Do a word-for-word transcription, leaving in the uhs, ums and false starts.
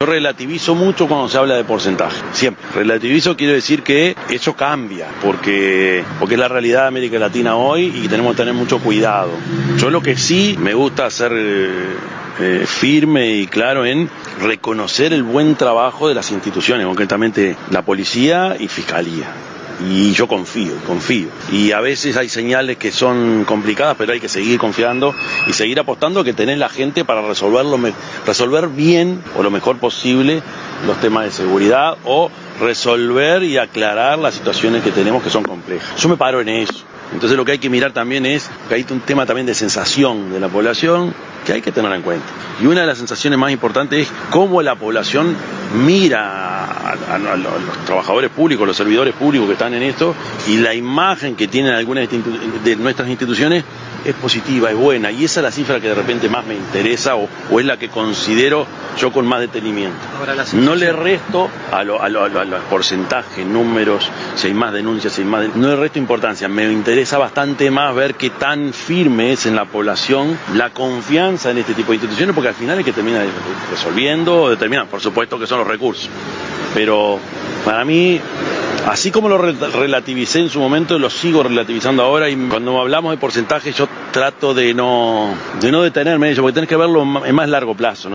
relativizo mucho cuando se habla de porcentaje, siempre. Relativizo quiero decir que eso cambia, porque, porque es la realidad de América Latina hoy y tenemos que tener mucho cuidado. Yo lo que sí me gusta hacer eh, eh, firme y claro en reconocer el buen trabajo de las instituciones, concretamente la policía y fiscalía. Y yo confío, confío. Y a veces hay señales que son complicadas, pero hay que seguir confiando y seguir apostando que tenés la gente para resolverlo, resolver bien o lo mejor posible los temas de seguridad o resolver y aclarar las situaciones que tenemos que son complejas. Yo me paro en eso. Entonces lo que hay que mirar también es que hay un tema también de sensación de la población que hay que tener en cuenta. Y una de las sensaciones más importantes es cómo la población mira a, a, a los trabajadores públicos, los servidores públicos que están en esto, y la imagen que tienen algunas de nuestras instituciones es positiva, es buena, y esa es la cifra que de repente más me interesa o, o es la que considero yo con más detenimiento. No le resto a, lo, a, lo, a, lo, a los porcentajes, números, si hay más denuncias, si hay más denuncias, no le resto importancia, me interesa bastante más ver qué tan firme es en la población la confianza en este tipo de instituciones, porque al final es que termina resolviendo, determina, por supuesto que son los recursos, pero para mí, así como lo re relativicé en su momento, lo sigo relativizando ahora, y cuando hablamos de porcentaje yo trato de no, de no detenerme en ello, porque tenés que verlo en más largo plazo, ¿no?